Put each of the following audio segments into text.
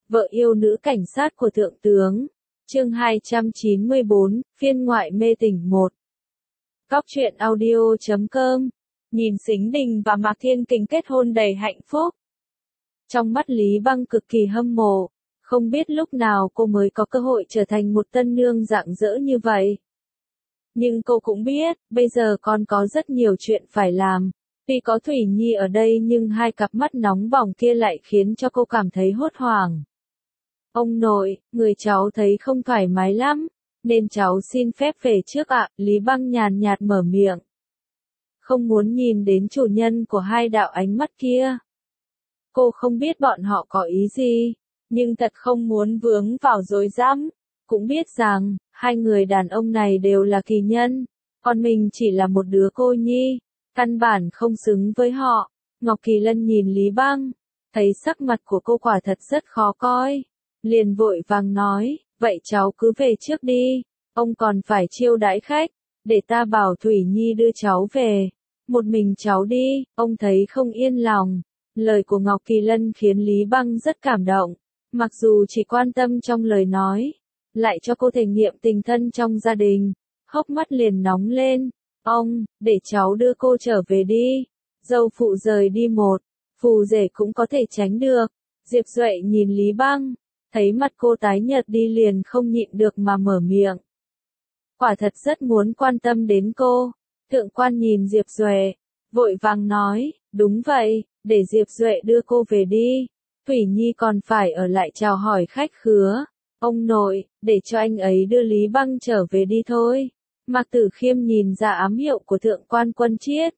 vợ yêu nữ cảnh sát của thượng tướng. Chương 294, phiên ngoại mê tình 1. Góc truyện audio.com. Nhìn Sính Đình và Mạc Thiên Kình kết hôn đầy hạnh phúc. Trong mắt Lý Băng cực kỳ hâm mộ, không biết lúc nào cô mới có cơ hội trở thành một tân nương rạng rỡ như vậy. Nhưng cô cũng biết, bây giờ còn có rất nhiều chuyện phải làm. Tuy có Thủy Nhi ở đây nhưng hai cặp mắt nóng bỏng kia lại khiến cho cô cảm thấy hốt hoảng. Ông nội, người cháu thấy không thoải mái lắm, nên cháu xin phép về trước ạ, Lý Băng nhàn nhạt mở miệng. Không muốn nhìn đến chủ nhân của hai đạo ánh mắt kia. Cô không biết bọn họ có ý gì, nhưng thật không muốn vướng vào rối rắm. Cũng biết rằng, hai người đàn ông này đều là kỳ nhân, còn mình chỉ là một đứa cô nhi, căn bản không xứng với họ. Ngọc Kỳ Lân nhìn Lý Băng, thấy sắc mặt của cô quả thật rất khó coi, liền vội vàng nói, vậy cháu cứ về trước đi, ông còn phải chiêu đãi khách, để ta bảo Thủy Nhi đưa cháu về, một mình cháu đi, ông thấy không yên lòng. Lời của Ngọc Kỳ Lân khiến Lý Băng rất cảm động, mặc dù chỉ quan tâm trong lời nói, lại cho cô thể nghiệm tình thân trong gia đình, hốc mắt liền nóng lên. Ông, để cháu đưa cô trở về đi, dâu phụ rời đi một, phù rể cũng có thể tránh được. Diệp Duệ nhìn Lý Băng, thấy mặt cô tái nhợt đi liền không nhịn được mà mở miệng. Quả thật rất muốn quan tâm đến cô. Thượng quan nhìn Diệp Duệ, vội vàng nói, đúng vậy, để Diệp Duệ đưa cô về đi, Thủy Nhi còn phải ở lại chào hỏi khách khứa. Ông nội, để cho anh ấy đưa Lý Băng trở về đi thôi. Mạc Tử Khiêm nhìn ra ám hiệu của thượng quan Quân Chiết.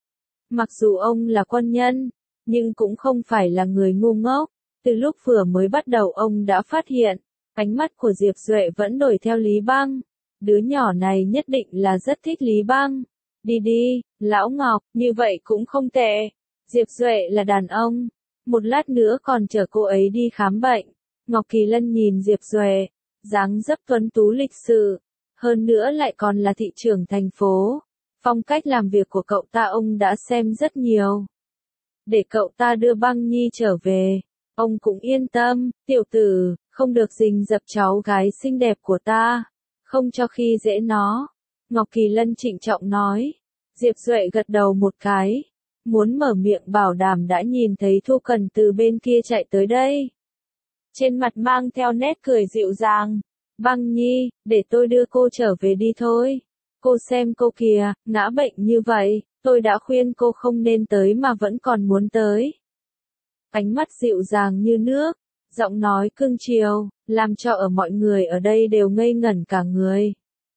Mặc dù ông là quân nhân, nhưng cũng không phải là người ngu ngốc. Từ lúc vừa mới bắt đầu ông đã phát hiện, ánh mắt của Diệp Duệ vẫn đổi theo Lý Băng. Đứa nhỏ này nhất định là rất thích Lý Băng. Đi đi, Lão Ngọc, như vậy cũng không tệ. Diệp Duệ là đàn ông, một lát nữa còn chở cô ấy đi khám bệnh. Ngọc Kỳ Lân nhìn Diệp Duệ, dáng dấp tuấn tú lịch sự, hơn nữa lại còn là thị trưởng thành phố. Phong cách làm việc của cậu ta ông đã xem rất nhiều. Để cậu ta đưa Băng Nhi trở về, ông cũng yên tâm, tiểu tử, không được rình rập cháu gái xinh đẹp của ta, không cho khi dễ nó. Ngọc Kỳ Lân trịnh trọng nói. Diệp Duệ gật đầu một cái, muốn mở miệng bảo đảm đã nhìn thấy Thu Cần từ bên kia chạy tới đây. Trên mặt mang theo nét cười dịu dàng. Băng Nhi, để tôi đưa cô trở về đi thôi. Cô xem cô kìa, ngã bệnh như vậy, tôi đã khuyên cô không nên tới mà vẫn còn muốn tới. Ánh mắt dịu dàng như nước, giọng nói cưng chiều, làm cho ở mọi người ở đây đều ngây ngẩn cả người.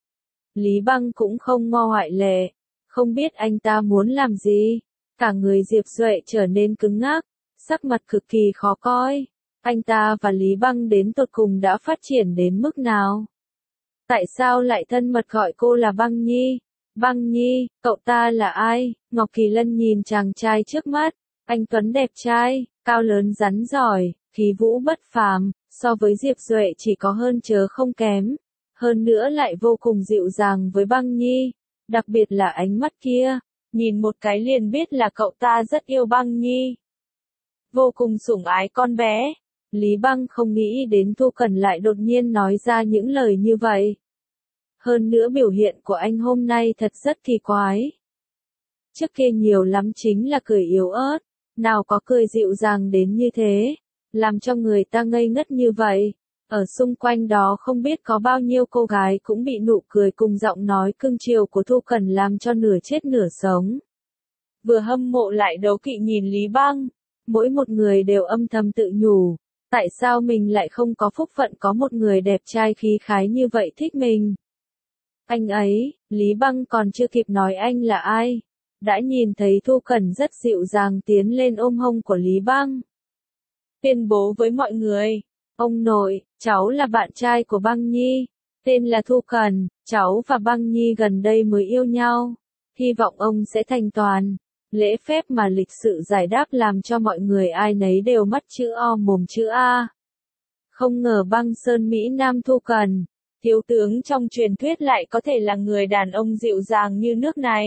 Lý Băng cũng không ngoại lệ, không biết anh ta muốn làm gì. Cả người Diệp Duệ trở nên cứng ngắc, sắc mặt cực kỳ khó coi. Anh ta và Lý Băng đến tột cùng đã phát triển đến mức nào? Tại sao lại thân mật gọi cô là Băng Nhi? Băng Nhi, cậu ta là ai? Ngọc Kỳ Lân nhìn chàng trai trước mắt, anh tuấn đẹp trai, cao lớn rắn giỏi, khí vũ bất phàm, so với Diệp Duệ chỉ có hơn chớ không kém. Hơn nữa lại vô cùng dịu dàng với Băng Nhi, đặc biệt là ánh mắt kia, nhìn một cái liền biết là cậu ta rất yêu Băng Nhi. Vô cùng sủng ái con bé. Lý Băng không nghĩ đến Thu Cần lại đột nhiên nói ra những lời như vậy. Hơn nữa biểu hiện của anh hôm nay thật rất kỳ quái. Trước kia nhiều lắm chính là cười yếu ớt, nào có cười dịu dàng đến như thế, làm cho người ta ngây ngất như vậy. Ở xung quanh đó không biết có bao nhiêu cô gái cũng bị nụ cười cùng giọng nói cưng chiều của Thu Cần làm cho nửa chết nửa sống. Vừa hâm mộ lại đố kỵ nhìn Lý Băng, mỗi một người đều âm thầm tự nhủ. Tại sao mình lại không có phúc phận có một người đẹp trai khí khái như vậy thích mình? Anh ấy, Lý Băng còn chưa kịp nói anh là ai, đã nhìn thấy Thu Cần rất dịu dàng tiến lên ôm hông của Lý Băng. Tuyên bố với mọi người, ông nội, cháu là bạn trai của Băng Nhi, tên là Thu Cần, cháu và Băng Nhi gần đây mới yêu nhau, hy vọng ông sẽ thành toàn. Lễ phép mà lịch sự giải đáp làm cho mọi người ai nấy đều mắt chữ O mồm chữ A. Không ngờ Băng Sơn Mỹ Nam Thu Cần, thiếu tướng trong truyền thuyết lại có thể là người đàn ông dịu dàng như nước này.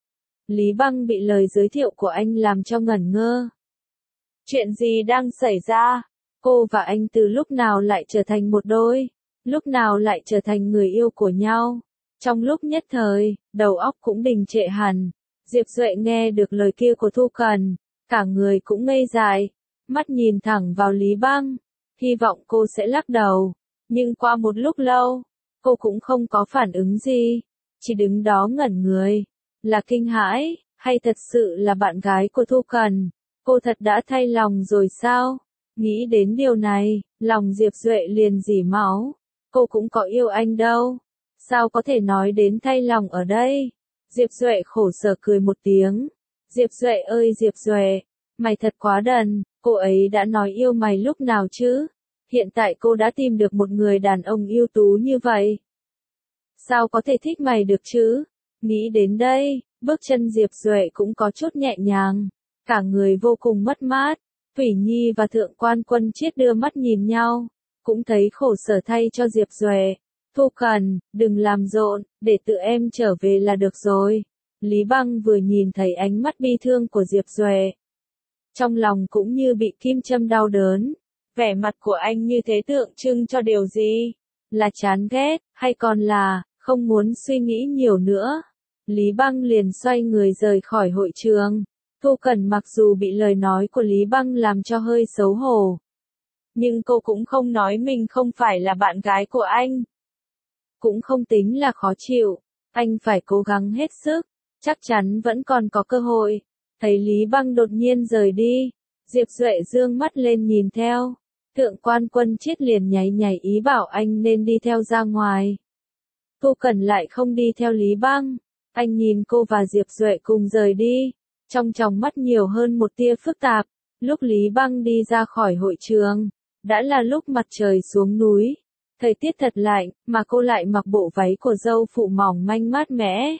Lý Băng bị lời giới thiệu của anh làm cho ngẩn ngơ. Chuyện gì đang xảy ra? Cô và anh từ lúc nào lại trở thành một đôi? Lúc nào lại trở thành người yêu của nhau? Trong lúc nhất thời, đầu óc cũng đình trệ hẳn. Diệp Duệ nghe được lời kia của Thu Cần, cả người cũng ngây dại, mắt nhìn thẳng vào Lý Băng, hy vọng cô sẽ lắc đầu. Nhưng qua một lúc lâu, cô cũng không có phản ứng gì, chỉ đứng đó ngẩn người. Là kinh hãi, hay thật sự là bạn gái của Thu Cần? Cô thật đã thay lòng rồi sao? Nghĩ đến điều này, lòng Diệp Duệ liền rỉ máu. Cô cũng có yêu anh đâu. Sao có thể nói đến thay lòng ở đây? Diệp Duệ khổ sở cười một tiếng. Diệp Duệ ơi Diệp Duệ, mày thật quá đần, cô ấy đã nói yêu mày lúc nào chứ? Hiện tại cô đã tìm được một người đàn ông ưu tú như vậy. Sao có thể thích mày được chứ? Nghĩ đến đây, bước chân Diệp Duệ cũng có chút nhẹ nhàng. Cả người vô cùng mất mát. Thủy Nhi và Thượng quan Quân Chiết đưa mắt nhìn nhau, cũng thấy khổ sở thay cho Diệp Duệ. Thu Cần, đừng làm rộn, để tự em trở về là được rồi. Lý Băng vừa nhìn thấy ánh mắt bi thương của Diệp Duệ, trong lòng cũng như bị kim châm đau đớn. Vẻ mặt của anh như thế tượng trưng cho điều gì? Là chán ghét, hay còn là không muốn suy nghĩ nhiều nữa? Lý Băng liền xoay người rời khỏi hội trường. Thu Cần mặc dù bị lời nói của Lý Băng làm cho hơi xấu hổ, nhưng cô cũng không nói mình không phải là bạn gái của anh. Cũng không tính là khó chịu, anh phải cố gắng hết sức, chắc chắn vẫn còn có cơ hội. Thấy Lý Băng đột nhiên rời đi, Diệp Duệ dương mắt lên nhìn theo. Thượng quan Quân Chiết liền nháy nháy ý bảo anh nên đi theo ra ngoài. Thu Cần lại không đi theo Lý Băng, anh nhìn cô và Diệp Duệ cùng rời đi, trong tròng mắt nhiều hơn một tia phức tạp. Lúc Lý Băng đi ra khỏi hội trường, đã là lúc mặt trời xuống núi. Thời tiết thật lạnh, mà cô lại mặc bộ váy của dâu phụ mỏng manh mát mẻ.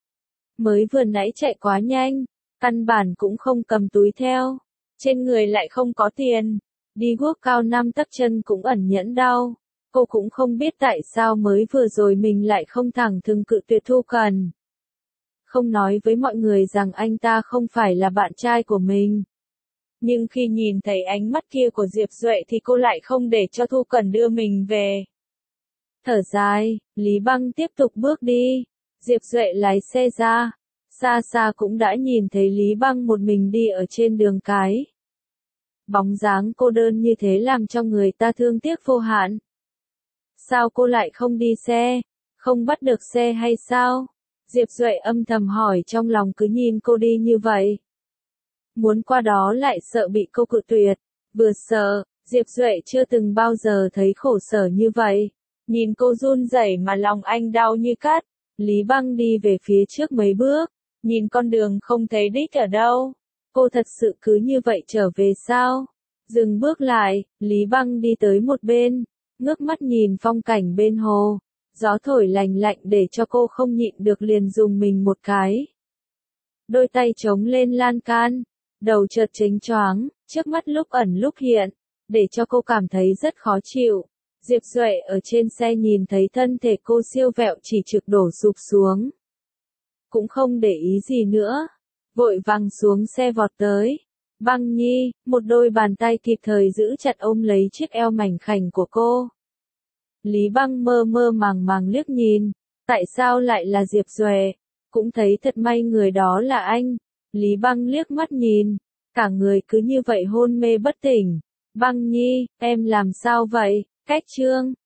Mới vừa nãy chạy quá nhanh, căn bản cũng không cầm túi theo. Trên người lại không có tiền. Đi guốc cao 5 tấc chân cũng ẩn nhẫn đau. Cô cũng không biết tại sao mới vừa rồi mình lại không thẳng thừng cự tuyệt Thu Cần. Không nói với mọi người rằng anh ta không phải là bạn trai của mình. Nhưng khi nhìn thấy ánh mắt kia của Diệp Duệ thì cô lại không để cho Thu Cần đưa mình về. Thở dài, Lý Băng tiếp tục bước đi. Diệp Duệ lái xe ra. Xa xa cũng đã nhìn thấy Lý Băng một mình đi ở trên đường cái. Bóng dáng cô đơn như thế làm cho người ta thương tiếc vô hạn. Sao cô lại không đi xe? Không bắt được xe hay sao? Diệp Duệ âm thầm hỏi trong lòng, cứ nhìn cô đi như vậy. Muốn qua đó lại sợ bị cô cự tuyệt. Vừa sợ, Diệp Duệ chưa từng bao giờ thấy khổ sở như vậy. Nhìn cô run rẩy mà lòng anh đau như cắt. Lý Băng đi về phía trước mấy bước, nhìn con đường không thấy đích ở đâu. Cô thật sự cứ như vậy trở về sao? Dừng bước lại, Lý Băng đi tới một bên, ngước mắt nhìn phong cảnh bên hồ. Gió thổi lành lạnh để cho cô không nhịn được liền dùng mình một cái. Đôi tay chống lên lan can, đầu chợt chếnh choáng, trước mắt lúc ẩn lúc hiện, để cho cô cảm thấy rất khó chịu. Diệp Duệ ở trên xe nhìn thấy thân thể cô siêu vẹo chỉ trực đổ sụp xuống. Cũng không để ý gì nữa, vội vàng xuống xe vọt tới. Băng Nhi, một đôi bàn tay kịp thời giữ chặt ôm lấy chiếc eo mảnh khảnh của cô. Lý Băng mơ mơ màng màng liếc nhìn, tại sao lại là Diệp Duệ, cũng thấy thật may người đó là anh. Lý Băng liếc mắt nhìn, cả người cứ như vậy hôn mê bất tỉnh. Băng Nhi, em làm sao vậy? Cách chương